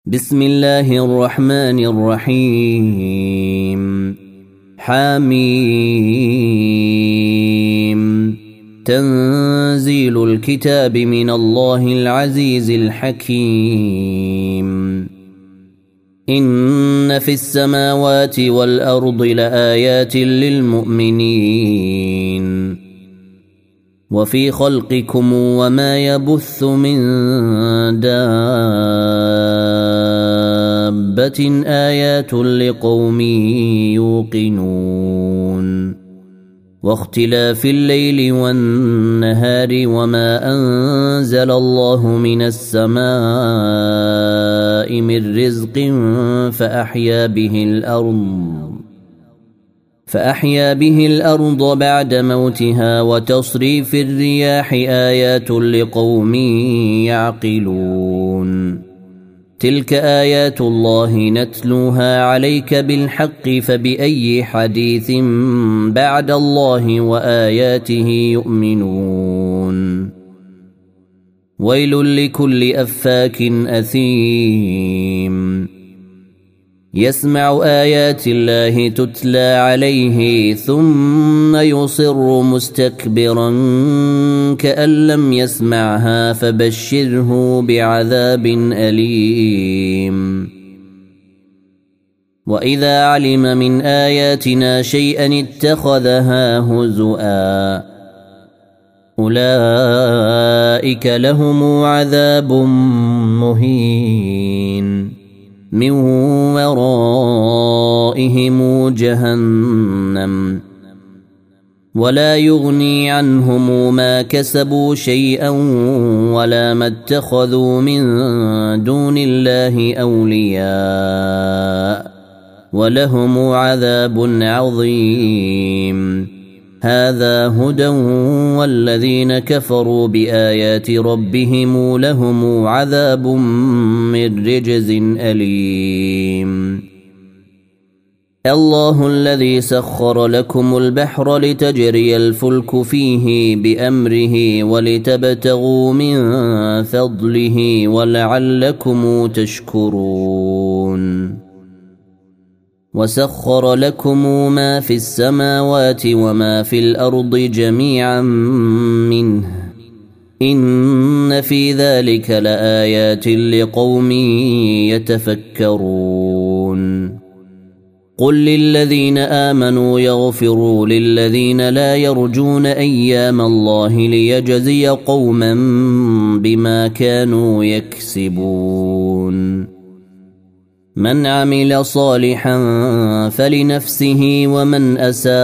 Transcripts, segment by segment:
بسم الله الرحمن الرحيم حميم تنزيل الكتاب من الله العزيز الحكيم إن في السماوات والأرض لآيات للمؤمنين وفي خلقكم وما يبث من دابة آيات لقوم يوقنون واختلاف الليل والنهار وما أنزل الله من السماء من رزق فأحيا به الأرض بعد موتها وتصريف الرياح آيات لقوم يعقلون تلك آيات الله نتلوها عليك بالحق فبأي حديث بعد الله وآياته يؤمنون ويل لكل أفاك أثيم يسمع آيات الله تتلى عليه ثم يصر مستكبرا كأن لم يسمعها فبشره بعذاب أليم وإذا علم من آياتنا شيئا اتخذها هزؤا أولئك لهم عذاب مهين من ورائهم جهنم ولا يغني عنهم ما كسبوا شيئا ولا ما اتخذوا من دون الله أولياء ولهم عذاب عظيم هذا هدى والذين كفروا بآيات ربهم لهم عذاب من رجز أليم الله الذي سخر لكم البحر لتجري الفلك فيه بأمره ولتبتغوا من فضله ولعلكم تشكرون وسخر لكم ما في السماوات وما في الأرض جميعا منه إن في ذلك لآيات لقوم يتفكرون قل للذين آمنوا يغفروا للذين لا يرجون أيام الله ليجزي قوما بما كانوا يكسبون من عمل صالحا فلنفسه ومن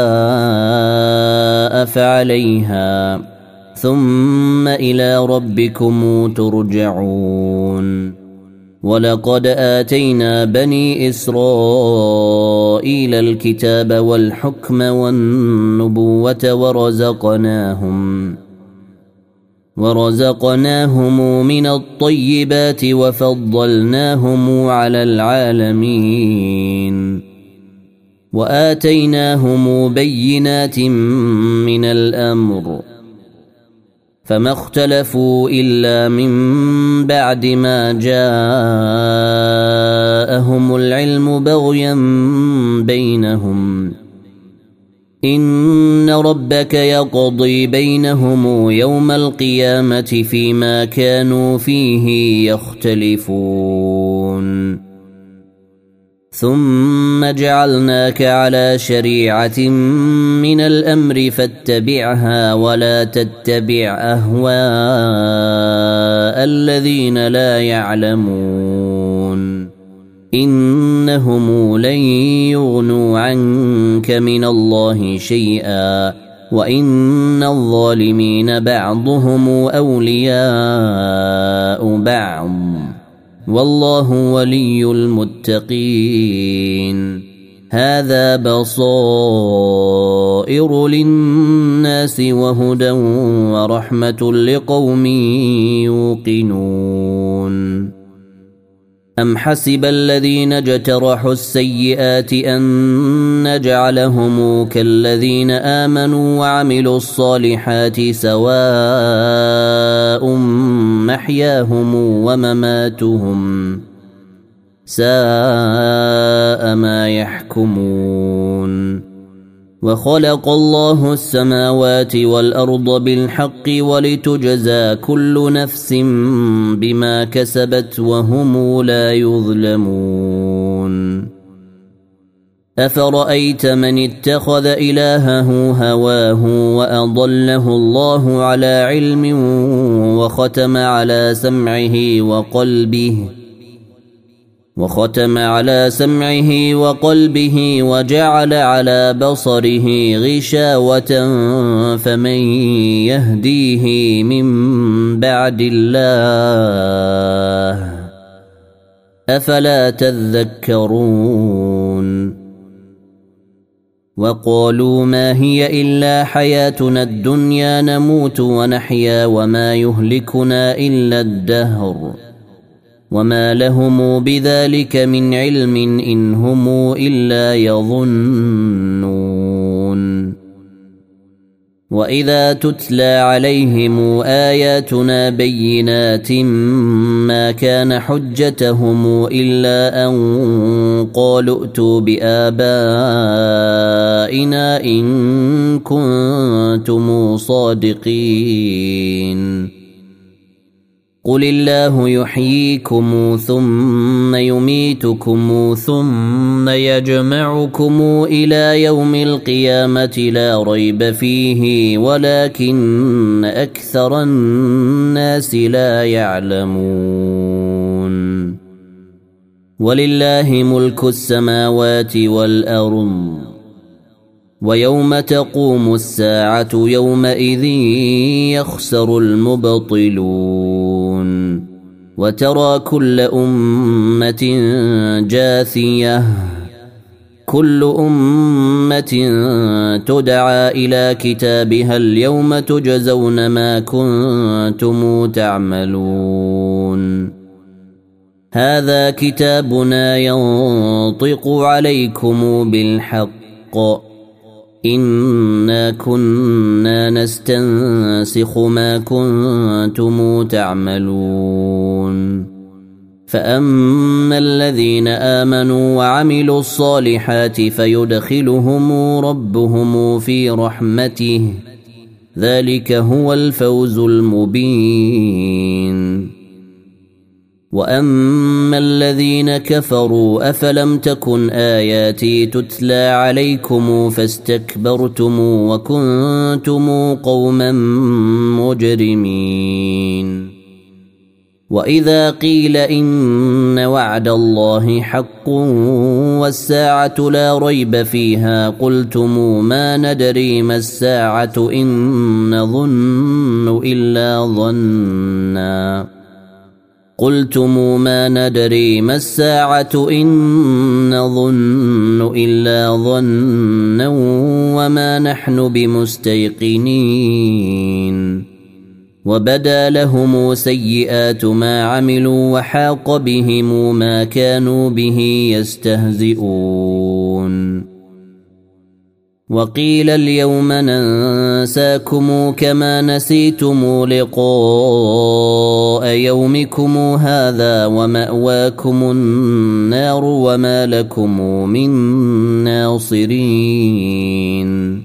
أساء فعليها ثم إلى ربكم ترجعون ولقد آتينا بني إسرائيل الكتاب والحكم والنبوة ورزقناهم من الطيبات وفضلناهم على العالمين وآتيناهم بينات من الأمر فما اختلفوا إلا من بعد ما جاءهم العلم بغيا بينهم إن ربك يقضي بينهم يوم القيامة فيما كانوا فيه يختلفون ثم جعلناك على شريعة من الأمر فاتبعها ولا تتبع أهواء الذين لا يعلمون إنهم لن يغنوا عنك من الله شيئا وإن الظالمين بعضهم أولياء بعض والله ولي المتقين هذا بصائر للناس وهدى ورحمة لقوم يوقنون أم حسب الذين اجترحوا السيئات أن نجعلهم كالذين آمنوا وعملوا الصالحات سواء محياهم ومماتهم ساء ما يحكمون وخلق الله السماوات والأرض بالحق ولتجزى كل نفس بما كسبت وهم لا يظلمون أفرأيت من اتخذ إلهه هواه وأضله الله على علم وختم على سمعه وقلبه وجعل على بصره غشاوة فمن يهديه من بعد الله أفلا تذكرون وقالوا ما هي إلا حياتنا الدنيا نموت ونحيا وما يهلكنا إلا الدهر وما لهم بذلك من علم إن هم إلا يظنون وإذا تتلى عليهم آياتنا بينات ما كان حجتهم إلا أن قالوا ائتوا بآبائنا إن كنتم صادقين قل الله يحييكم ثم يميتكم ثم يجمعكم إلى يوم القيامة لا ريب فيه ولكن أكثر الناس لا يعلمون ولله ملك السماوات والأرض ويوم تقوم الساعة يومئذ يخسر المبطلون وترى كل أمة جاثية كل أمة تدعى إلى كتابها اليوم تجزون ما كنتم تعملون هذا كتابنا ينطق عليكم بالحق إنا كنا نستنسخ ما كنتم تعملون فأما الذين آمنوا وعملوا الصالحات فيدخلهم ربهم في رحمته ذلك هو الفوز المبين وأما الذين كفروا أفلم تكن آياتي تتلى عليكم فاستكبرتم وكنتم قوما مجرمين وإذا قيل إن وعد الله حق والساعة لا ريب فيها قلتم ما ندري ما الساعة إن نظن إلا ظنا وما نحن بمستيقنين وبدا لهم سيئات ما عملوا وحاق بهم ما كانوا به يستهزئون وقيل اليوم ننساكم كما نسيتم لقاء يومكم هذا ومأواكم النار وما لكم من ناصرين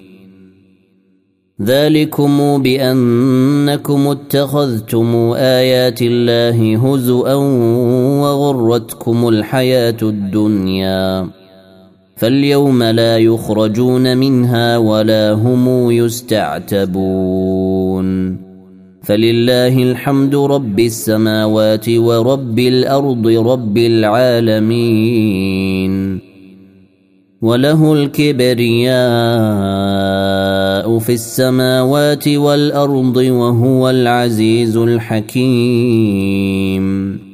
ذلكم بأنكم اتخذتم آيات الله هزؤا وغرتكم الحياة الدنيا فاليوم لا يخرجون منها ولا هم يستعتبون فلله الحمد رب السماوات ورب الأرض رب العالمين وله الكبرياء في السماوات والأرض وهو العزيز الحكيم